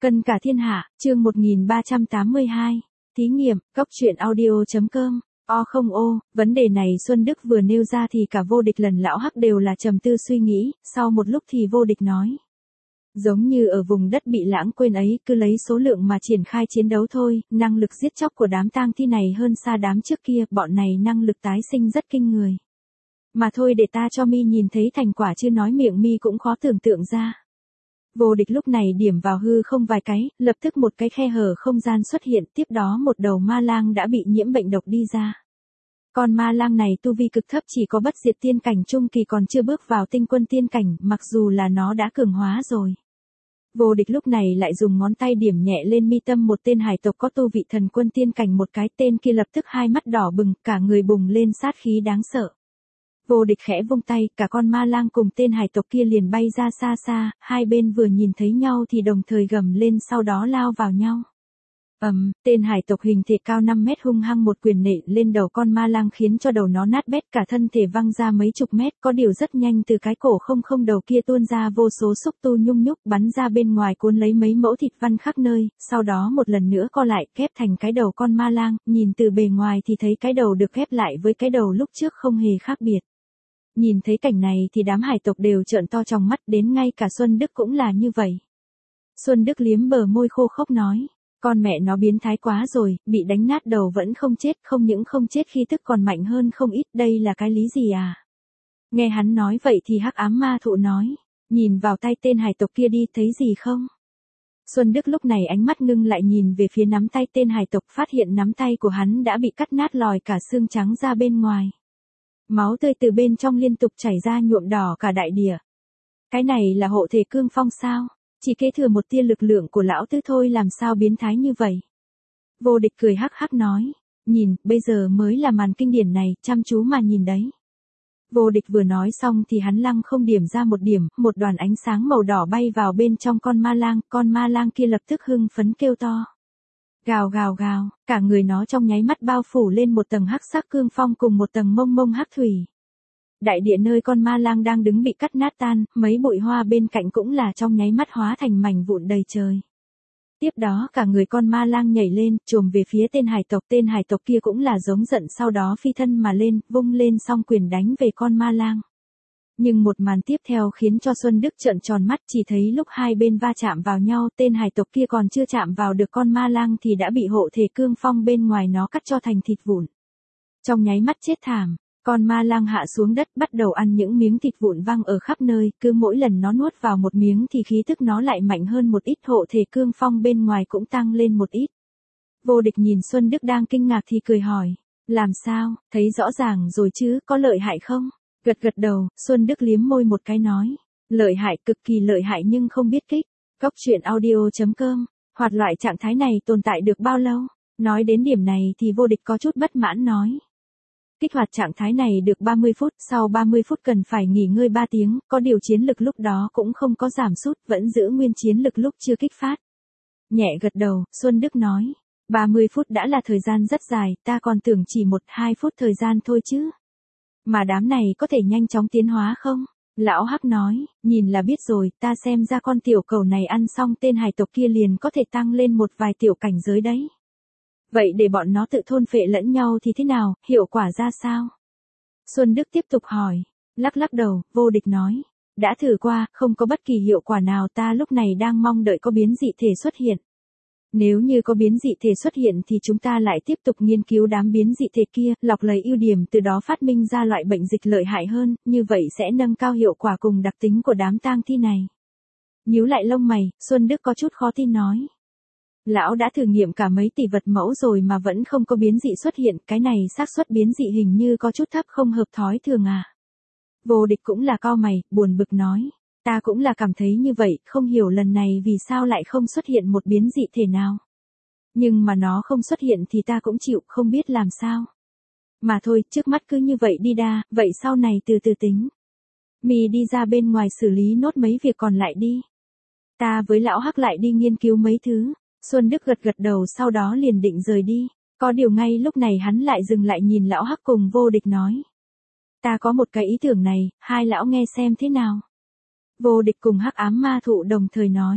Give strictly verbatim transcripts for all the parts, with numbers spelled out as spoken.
Cân cả thiên hạ, chương một nghìn ba trăm tám mươi hai. Thí nghiệm, cốc truyện audio.com. O không ô, vấn đề này Xuân Đức vừa nêu ra thì cả Vô Địch lần lão Hắc đều là trầm tư suy nghĩ, sau một lúc thì Vô Địch nói. Giống như ở vùng đất bị lãng quên ấy, cứ lấy số lượng mà triển khai chiến đấu thôi, năng lực giết chóc của đám tang thi này hơn xa đám trước kia, bọn này năng lực tái sinh rất kinh người. Mà thôi để ta cho mi nhìn thấy thành quả chứ nói miệng mi cũng khó tưởng tượng ra. Vô Địch lúc này điểm vào hư không vài cái, lập tức một cái khe hở không gian xuất hiện, tiếp đó một đầu ma lang đã bị nhiễm bệnh độc đi ra. Con ma lang này tu vi cực thấp chỉ có bất diệt tiên cảnh trung kỳ còn chưa bước vào tinh quân tiên cảnh, mặc dù là nó đã cường hóa rồi. Vô Địch lúc này lại dùng ngón tay điểm nhẹ lên mi tâm một tên hải tộc có tu vị thần quân tiên cảnh một cái, tên kia lập tức hai mắt đỏ bừng, cả người bùng lên sát khí đáng sợ. Vô Địch khẽ vung tay, cả con ma lang cùng tên hải tộc kia liền bay ra xa xa, hai bên vừa nhìn thấy nhau thì đồng thời gầm lên sau đó lao vào nhau. Ầm, um, tên hải tộc hình thể cao năm mét hung hăng một quyền nện lên đầu con ma lang khiến cho đầu nó nát bét, cả thân thể văng ra mấy chục mét, có điều rất nhanh từ cái cổ không không đầu kia tuôn ra vô số xúc tu nhung nhúc bắn ra bên ngoài cuốn lấy mấy mẫu thịt văn khắp nơi, sau đó một lần nữa co lại ghép thành cái đầu con ma lang, nhìn từ bề ngoài thì thấy cái đầu được ghép lại với cái đầu lúc trước không hề khác biệt. Nhìn thấy cảnh này thì đám hải tộc đều trợn to trong mắt, đến ngay cả Xuân Đức cũng là như vậy. Xuân Đức liếm bờ môi khô khốc nói, con mẹ nó biến thái quá rồi, bị đánh nát đầu vẫn không chết, không những không chết khi tức còn mạnh hơn không ít, đây là cái lý gì à? Nghe hắn nói vậy thì Hắc Ám Ma Thụ nói, nhìn vào tay tên hải tộc kia đi, thấy gì không? Xuân Đức lúc này ánh mắt ngưng lại nhìn về phía nắm tay tên hải tộc, phát hiện nắm tay của hắn đã bị cắt nát lòi cả xương trắng ra bên ngoài. Máu tươi từ bên trong liên tục chảy ra nhuộm đỏ cả đại địa. Cái này là hộ thể cương phong sao? Chỉ kế thừa một tia lực lượng của lão tứ thôi làm sao biến thái như vậy? Vô Địch cười hắc hắc nói, nhìn, bây giờ mới là màn kinh điển này, chăm chú mà nhìn đấy. Vô Địch vừa nói xong thì hắn lăng không điểm ra một điểm, một đoàn ánh sáng màu đỏ bay vào bên trong con ma lang, con ma lang kia lập tức hưng phấn kêu to. Gào gào gào, cả người nó trong nháy mắt bao phủ lên một tầng hắc sắc cương phong cùng một tầng mông mông hắc thủy. Đại địa nơi con ma lang đang đứng bị cắt nát tan, mấy bụi hoa bên cạnh cũng là trong nháy mắt hóa thành mảnh vụn đầy trời. Tiếp đó cả người con ma lang nhảy lên, chồm về phía tên hải tộc, tên hải tộc kia cũng là giống giận sau đó phi thân mà lên, vung lên song quyền đánh về con ma lang. Nhưng một màn tiếp theo khiến cho Xuân Đức trợn tròn mắt, chỉ thấy lúc hai bên va chạm vào nhau, tên hải tộc kia còn chưa chạm vào được con ma lang thì đã bị hộ thể cương phong bên ngoài nó cắt cho thành thịt vụn. Trong nháy mắt chết thảm, con ma lang hạ xuống đất bắt đầu ăn những miếng thịt vụn văng ở khắp nơi, cứ mỗi lần nó nuốt vào một miếng thì khí tức nó lại mạnh hơn một ít, hộ thể cương phong bên ngoài cũng tăng lên một ít. Vô Địch nhìn Xuân Đức đang kinh ngạc thì cười hỏi, làm sao, thấy rõ ràng rồi chứ, có lợi hại không? Gật gật đầu, Xuân Đức liếm môi một cái nói, lợi hại, cực kỳ lợi hại nhưng không biết kích. Cốc truyện audio.com, hoạt loại trạng thái này tồn tại được bao lâu? Nói đến điểm này thì Vô Địch có chút bất mãn nói. Kích hoạt trạng thái này được ba mươi phút, sau ba mươi phút cần phải nghỉ ngơi ba tiếng, có điều chiến lực lúc đó cũng không có giảm sút, vẫn giữ nguyên chiến lực lúc chưa kích phát. Nhẹ gật đầu, Xuân Đức nói, ba mươi phút đã là thời gian rất dài, ta còn tưởng chỉ một hai phút thời gian thôi chứ. Mà đám này có thể nhanh chóng tiến hóa không? Lão Hắc nói, nhìn là biết rồi, ta xem ra con tiểu cầu này ăn xong tên hải tộc kia liền có thể tăng lên một vài tiểu cảnh giới đấy. Vậy để bọn nó tự thôn phệ lẫn nhau thì thế nào, hiệu quả ra sao? Xuân Đức tiếp tục hỏi, lắc lắc đầu, Vô Địch nói, đã thử qua, không có bất kỳ hiệu quả nào, ta lúc này đang mong đợi có biến dị thể xuất hiện. Nếu như có biến dị thể xuất hiện thì chúng ta lại tiếp tục nghiên cứu đám biến dị thể kia, lọc lấy ưu điểm từ đó phát minh ra loại bệnh dịch lợi hại hơn, như vậy sẽ nâng cao hiệu quả cùng đặc tính của đám tang thi này. Nhíu lại lông mày, Xuân Đức có chút khó tin nói. Lão đã thử nghiệm cả mấy tỷ vật mẫu rồi mà vẫn không có biến dị xuất hiện, cái này xác suất biến dị hình như có chút thấp không hợp thói thường à. Vô Địch cũng là cau mày, buồn bực nói. Ta cũng là cảm thấy như vậy, không hiểu lần này vì sao lại không xuất hiện một biến dị thể nào. Nhưng mà nó không xuất hiện thì ta cũng chịu, không biết làm sao. Mà thôi, trước mắt cứ như vậy đi đa, vậy sau này từ từ tính. Mì đi ra bên ngoài xử lý nốt mấy việc còn lại đi. Ta với lão Hắc lại đi nghiên cứu mấy thứ. Xuân Đức gật gật đầu sau đó liền định rời đi. Có điều ngay lúc này hắn lại dừng lại nhìn lão Hắc cùng Vô Địch nói. Ta có một cái ý tưởng này, hai lão nghe xem thế nào. Vô Địch cùng Hắc Ám Ma Thụ đồng thời nói.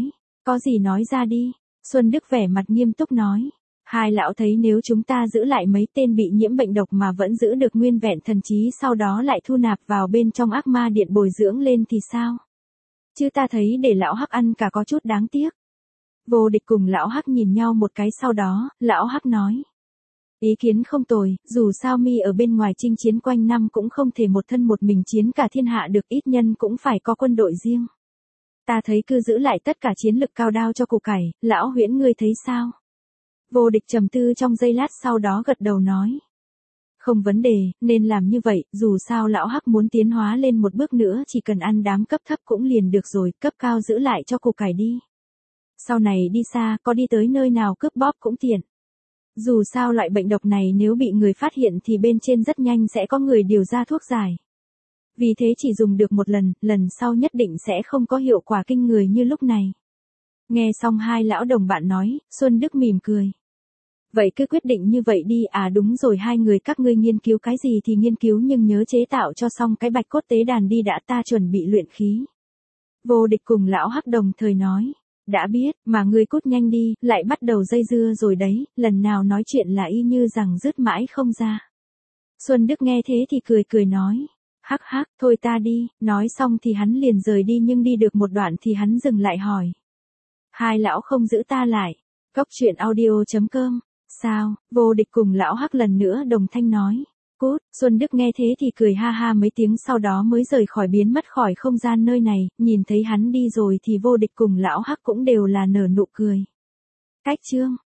Có gì nói ra đi. Xuân Đức vẻ mặt nghiêm túc nói. Hai lão thấy nếu chúng ta giữ lại mấy tên bị nhiễm bệnh độc mà vẫn giữ được nguyên vẹn thần trí sau đó lại thu nạp vào bên trong ác ma điện bồi dưỡng lên thì sao? Chứ ta thấy để lão Hắc ăn cả có chút đáng tiếc. Vô Địch cùng lão Hắc nhìn nhau một cái sau đó, lão Hắc nói. Ý kiến không tồi, dù sao mi ở bên ngoài chinh chiến quanh năm cũng không thể một thân một mình chiến cả thiên hạ được, ít nhân cũng phải có quân đội riêng. Ta thấy cứ giữ lại tất cả chiến lực cao đao cho củ cải, lão Huyễn ngươi thấy sao? Vô Địch trầm tư trong giây lát sau đó gật đầu nói. Không vấn đề, nên làm như vậy, dù sao lão Hắc muốn tiến hóa lên một bước nữa chỉ cần ăn đám cấp thấp cũng liền được rồi, cấp cao giữ lại cho củ cải đi. Sau này đi xa, có đi tới nơi nào cướp bóp cũng tiện. Dù sao loại bệnh độc này nếu bị người phát hiện thì bên trên rất nhanh sẽ có người điều ra thuốc giải. Vì thế chỉ dùng được một lần, lần sau nhất định sẽ không có hiệu quả kinh người như lúc này. Nghe xong hai lão đồng bạn nói, Xuân Đức mỉm cười. Vậy cứ quyết định như vậy đi, à đúng rồi, hai người các ngươi nghiên cứu cái gì thì nghiên cứu nhưng nhớ chế tạo cho xong cái bạch cốt tế đàn đi đã, ta chuẩn bị luyện khí. Vô Địch cùng lão Hắc đồng thời nói. Đã biết, mà ngươi cút nhanh đi, lại bắt đầu dây dưa rồi đấy, lần nào nói chuyện là y như rằng dứt mãi không ra. Xuân Đức nghe thế thì cười cười nói. Hắc hắc, thôi ta đi, nói xong thì hắn liền rời đi nhưng đi được một đoạn thì hắn dừng lại hỏi. Hai lão không giữ ta lại. Cốc truyện audio chấm com. Sao? Vô Địch cùng lão Hắc lần nữa đồng thanh nói. Cút, Xuân Đức nghe thế thì cười ha ha mấy tiếng sau đó mới rời khỏi biến mất khỏi không gian nơi này, nhìn thấy hắn đi rồi thì Vô Địch cùng lão Hắc cũng đều là nở nụ cười. Cách chương